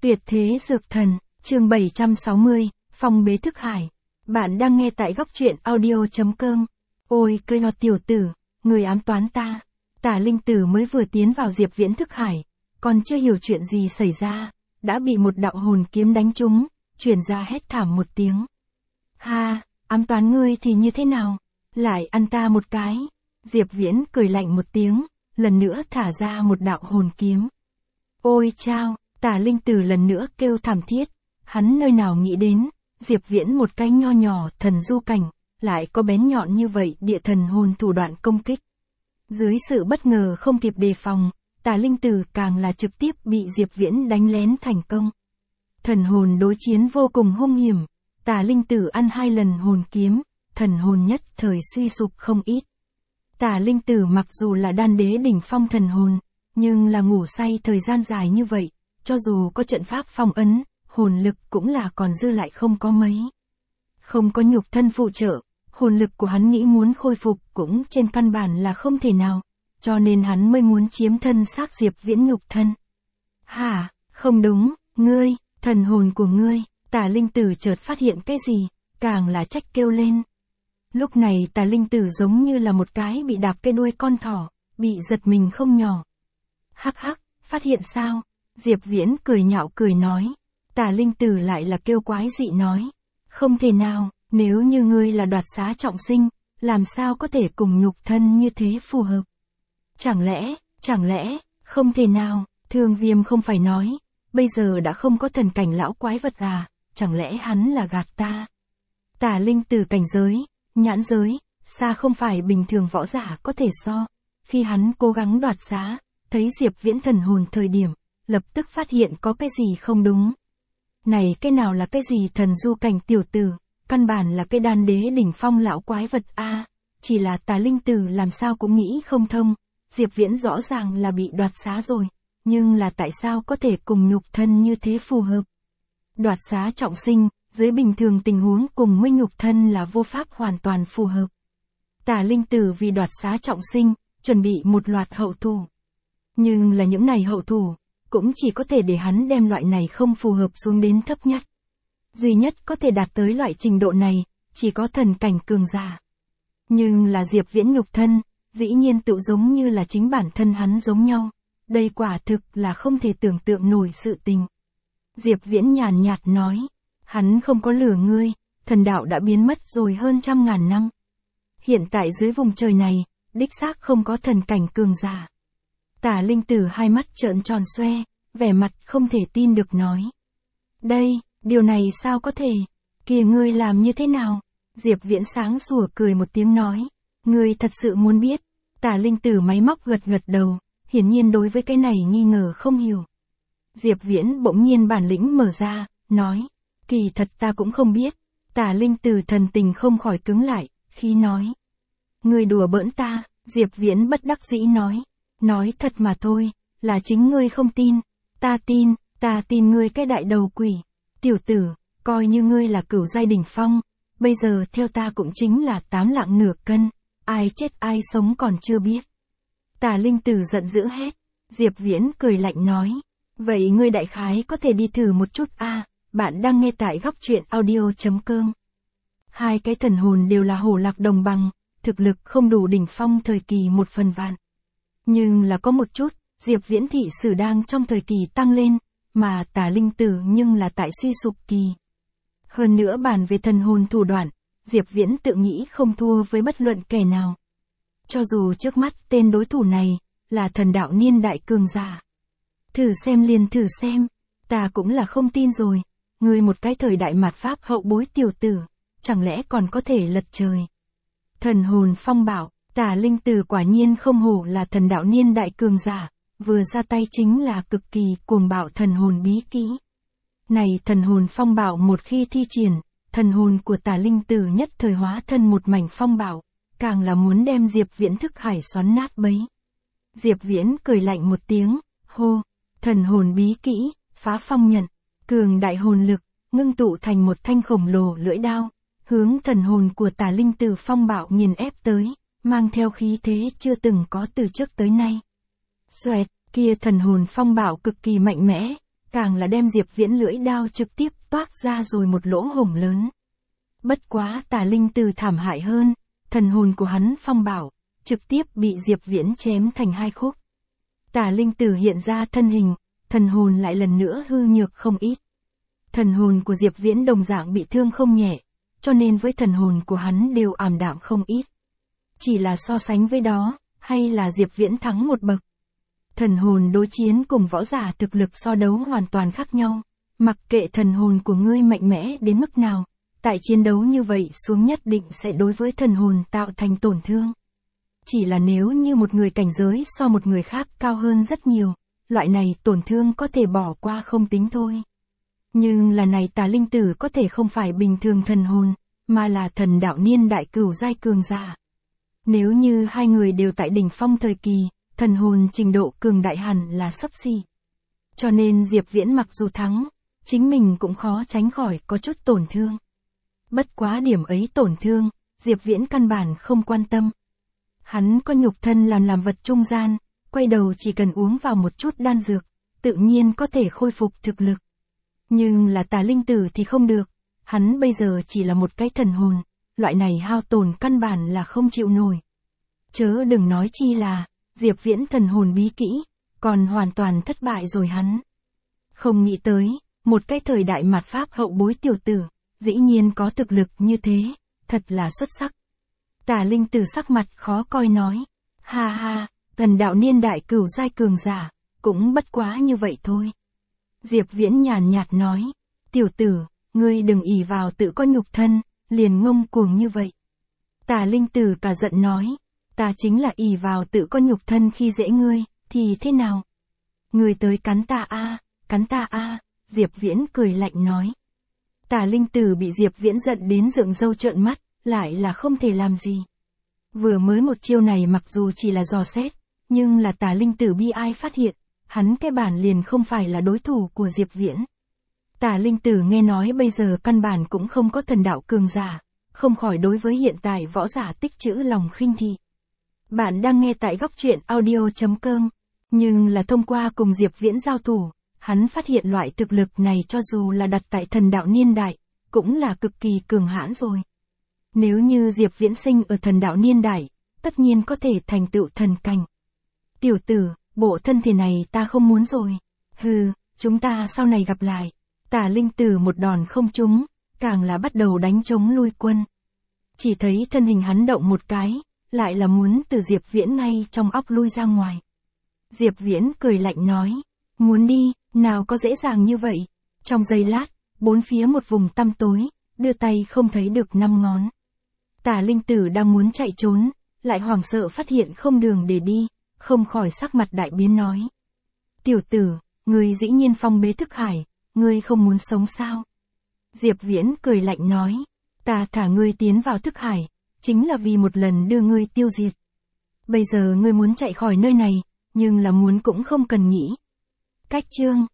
Tuyệt thế dược thần, chương 760, phong bế thức hải. Bạn đang nghe tại góc truyện audio.com. Ôi cười lọt tiểu tử, người ám toán ta. Tả Linh Tử mới vừa tiến vào Diệp Viễn thức hải, còn chưa hiểu chuyện gì xảy ra, đã bị một đạo hồn kiếm đánh trúng, truyền ra hét thảm một tiếng. Ha, ám toán ngươi thì như thế nào? Lại ăn ta một cái. Diệp Viễn cười lạnh một tiếng, lần nữa thả ra một đạo hồn kiếm. Ôi chao, Tả Linh Tử lần nữa kêu thảm thiết, hắn nơi nào nghĩ đến, Diệp Viễn một cái nho nhỏ thần du cảnh, lại có bén nhọn như vậy địa thần hồn thủ đoạn công kích. Dưới sự bất ngờ không kịp đề phòng, Tả Linh Tử càng là trực tiếp bị Diệp Viễn đánh lén thành công. Thần hồn đối chiến vô cùng hung hiểm, Tả Linh Tử ăn 2 lần hồn kiếm, thần hồn nhất thời suy sụp không ít. Tả Linh Tử mặc dù là đan đế đỉnh phong thần hồn, nhưng là ngủ say thời gian dài như vậy, cho dù có trận pháp phong ấn, hồn lực cũng là còn dư lại không có mấy. Không có nhục thân phụ trợ, hồn lực của hắn nghĩ muốn khôi phục cũng trên căn bản là không thể nào, cho nên hắn mới muốn chiếm thân xác Diệp Viễn nhục thân. Hả, không đúng, ngươi, thần hồn của ngươi, Tả Linh Tử chợt phát hiện cái gì, càng là trách kêu lên. Lúc này Tả Linh Tử giống như là một cái bị đạp cái đuôi con thỏ, bị giật mình không nhỏ. Hắc hắc, phát hiện sao? Diệp Viễn cười nhạo cười nói. Tả Linh Tử lại là kêu quái dị nói. Không thể nào, nếu như ngươi là đoạt xá trọng sinh, làm sao có thể cùng nhục thân như thế phù hợp? Chẳng lẽ, không thể nào, Thương Viêm không phải nói, bây giờ đã không có thần cảnh lão quái vật à, chẳng lẽ hắn là gạt ta? Tả Linh Tử cảnh giới, nhãn giới, xa không phải bình thường võ giả có thể so. Khi hắn cố gắng đoạt xá, thấy Diệp Viễn thần hồn thời điểm, lập tức phát hiện có cái gì không đúng. Này cái nào là cái gì thần du cảnh tiểu tử, căn bản là cái đan đế đỉnh phong lão quái vật a. Chỉ là Tả Linh Tử làm sao cũng nghĩ không thông, Diệp Viễn rõ ràng là bị đoạt xá rồi, nhưng là tại sao có thể cùng nhục thân như thế phù hợp. Đoạt xá trọng sinh, dưới bình thường tình huống cùng với nhục thân là vô pháp hoàn toàn phù hợp. Tả Linh Tử vì đoạt xá trọng sinh, chuẩn bị một loạt hậu thủ. Nhưng là những này hậu thủ, cũng chỉ có thể để hắn đem loại này không phù hợp xuống đến thấp nhất. Duy nhất có thể đạt tới loại trình độ này, chỉ có thần cảnh cường giả. Nhưng là Diệp Viễn nhục thân, dĩ nhiên tự giống như là chính bản thân hắn giống nhau. Đây quả thực là không thể tưởng tượng nổi sự tình. Diệp Viễn nhàn nhạt nói, hắn không có lừa ngươi, thần đạo đã biến mất rồi hơn 100.000 năm. Hiện tại dưới vùng trời này, đích xác không có thần cảnh cường giả. Tả Linh Tử hai mắt trợn tròn xoe, vẻ mặt không thể tin được nói. Đây, điều này sao có thể? Kìa ngươi làm như thế nào? Diệp Viễn sáng sủa cười một tiếng nói. Ngươi thật sự muốn biết? Tả Linh Tử máy móc gật gật đầu, hiển nhiên đối với cái này nghi ngờ không hiểu. Diệp Viễn bỗng nhiên bản lĩnh mở ra, nói. Kỳ thật ta cũng không biết. Tả Linh Tử thần tình không khỏi cứng lại, khi nói. Ngươi đùa bỡn ta, Diệp Viễn bất đắc dĩ nói. Nói thật mà thôi, là chính ngươi không tin. Ta tin ngươi cái đại đầu quỷ. Tiểu tử, coi như ngươi là cửu giai đỉnh phong, bây giờ theo ta cũng chính là 8 lạng nửa cân, ai chết ai sống còn chưa biết. Tả Linh Tử giận dữ hét. Diệp Viễn cười lạnh nói. Vậy ngươi đại khái có thể đi thử một chút a. Bạn đang nghe tại góc truyện audio.com. Hai cái thần hồn đều là hổ lạc đồng bằng, thực lực không đủ đỉnh phong thời kỳ 1/1000. Nhưng là có một chút, Diệp Viễn thị sử đang trong thời kỳ tăng lên, mà Tả Linh Tử nhưng là tại suy sụp kỳ. Hơn nữa bàn về thần hồn thủ đoạn, Diệp Viễn tự nghĩ không thua với bất luận kẻ nào. Cho dù trước mắt tên đối thủ này, là thần đạo niên đại cường giả. Thử xem liền thử xem, ta cũng là không tin rồi. Ngươi một cái thời đại mạt Pháp hậu bối tiểu tử, chẳng lẽ còn có thể lật trời. Thần hồn phong bạo, Tả Linh Tử quả nhiên không hổ là thần đạo niên đại cường giả, vừa ra tay chính là cực kỳ cuồng bạo thần hồn bí kỹ. Này thần hồn phong bạo một khi thi triển, thần hồn của Tả Linh Tử nhất thời hóa thân một mảnh phong bạo, càng là muốn đem Diệp Viễn thức hải xoắn nát bấy. Diệp Viễn cười lạnh một tiếng, hô, thần hồn bí kỹ, phá phong nhận, cường đại hồn lực, ngưng tụ thành một thanh khổng lồ lưỡi đao, hướng thần hồn của Tả Linh Tử phong bạo nghiền ép tới, mang theo khí thế chưa từng có từ trước tới nay. Xoẹt, kia thần hồn phong bạo cực kỳ mạnh mẽ, càng là đem Diệp Viễn lưỡi đao trực tiếp toác ra rồi một lỗ hổng lớn. Bất quá Tà Linh Tử thảm hại hơn, thần hồn của hắn phong bảo, trực tiếp bị Diệp Viễn chém thành hai khúc. Tà Linh Tử hiện ra thân hình, thần hồn lại lần nữa hư nhược không ít. Thần hồn của Diệp Viễn đồng dạng bị thương không nhẹ, cho nên với thần hồn của hắn đều ảm đạm không ít. Chỉ là so sánh với đó, hay là Diệp Viễn thắng một bậc. Thần hồn đối chiến cùng võ giả thực lực so đấu hoàn toàn khác nhau. Mặc kệ thần hồn của ngươi mạnh mẽ đến mức nào, tại chiến đấu như vậy xuống nhất định sẽ đối với thần hồn tạo thành tổn thương. Chỉ là nếu như một người cảnh giới so một người khác cao hơn rất nhiều, loại này tổn thương có thể bỏ qua không tính thôi. Nhưng là này Tà Linh Tử có thể không phải bình thường thần hồn, mà là thần đạo niên đại cửu giai cường giả. Nếu như hai người đều tại đỉnh phong thời kỳ, thần hồn trình độ cường đại hẳn là xấp xỉ. Cho nên Diệp Viễn mặc dù thắng, chính mình cũng khó tránh khỏi có chút tổn thương. Bất quá điểm ấy tổn thương, Diệp Viễn căn bản không quan tâm. Hắn có nhục thân làm vật trung gian, quay đầu chỉ cần uống vào một chút đan dược, tự nhiên có thể khôi phục thực lực. Nhưng là Tà Linh Tử thì không được, hắn bây giờ chỉ là một cái thần hồn, loại này hao tổn căn bản là không chịu nổi. Chớ đừng nói chi là, Diệp Viễn thần hồn bí kỹ, còn hoàn toàn thất bại rồi hắn. Không nghĩ tới, một cái thời đại mạt Pháp hậu bối tiểu tử, dĩ nhiên có thực lực như thế, thật là xuất sắc. Tà Linh Tử sắc mặt khó coi nói, ha ha, thần đạo niên đại cửu giai cường giả, cũng bất quá như vậy thôi. Diệp Viễn nhàn nhạt nói, tiểu tử, ngươi đừng ỷ vào tự có nhục thân, liền ngông cuồng như vậy. Tà Linh Tử cả giận nói, ta chính là ỷ vào tự có nhục thân khi dễ ngươi, thì thế nào? Ngươi tới cắn ta cắn ta Diệp Viễn cười lạnh nói. Tà Linh Tử bị Diệp Viễn giận đến dựng râu trợn mắt, lại là không thể làm gì. Vừa mới một chiêu này mặc dù chỉ là dò xét, nhưng là Tà Linh Tử bi ai phát hiện, hắn cái bản liền không phải là đối thủ của Diệp Viễn. Tà Linh Tử nghe nói bây giờ căn bản cũng không có thần đạo cường giả, không khỏi đối với hiện tại võ giả tích trữ lòng khinh thị. Bạn đang nghe tại góc truyện audio.com, nhưng là thông qua cùng Diệp Viễn giao thủ, hắn phát hiện loại thực lực này cho dù là đặt tại thần đạo niên đại, cũng là cực kỳ cường hãn rồi. Nếu như Diệp Viễn sinh ở thần đạo niên đại, tất nhiên có thể thành tựu thần cảnh. Tiểu tử, bộ thân thể này ta không muốn rồi. Hừ, chúng ta sau này gặp lại. Tà Linh Tử một đòn không trúng, càng là bắt đầu đánh chống lui quân. Chỉ thấy thân hình hắn động một cái, lại là muốn từ Diệp Viễn ngay trong óc lui ra ngoài. Diệp Viễn cười lạnh nói, muốn đi, nào có dễ dàng như vậy. Trong giây lát, bốn phía một vùng tăm tối, đưa tay không thấy được 5 ngón. Tà Linh Tử đang muốn chạy trốn, lại hoảng sợ phát hiện không đường để đi, không khỏi sắc mặt đại biến nói. Tiểu tử, ngươi dĩ nhiên phong bế thức hải, ngươi không muốn sống sao? Diệp Viễn cười lạnh nói, ta thả ngươi tiến vào thức hải, chính là vì một lần đưa ngươi tiêu diệt. Bây giờ ngươi muốn chạy khỏi nơi này, nhưng là muốn cũng không cần nghĩ. Cách chương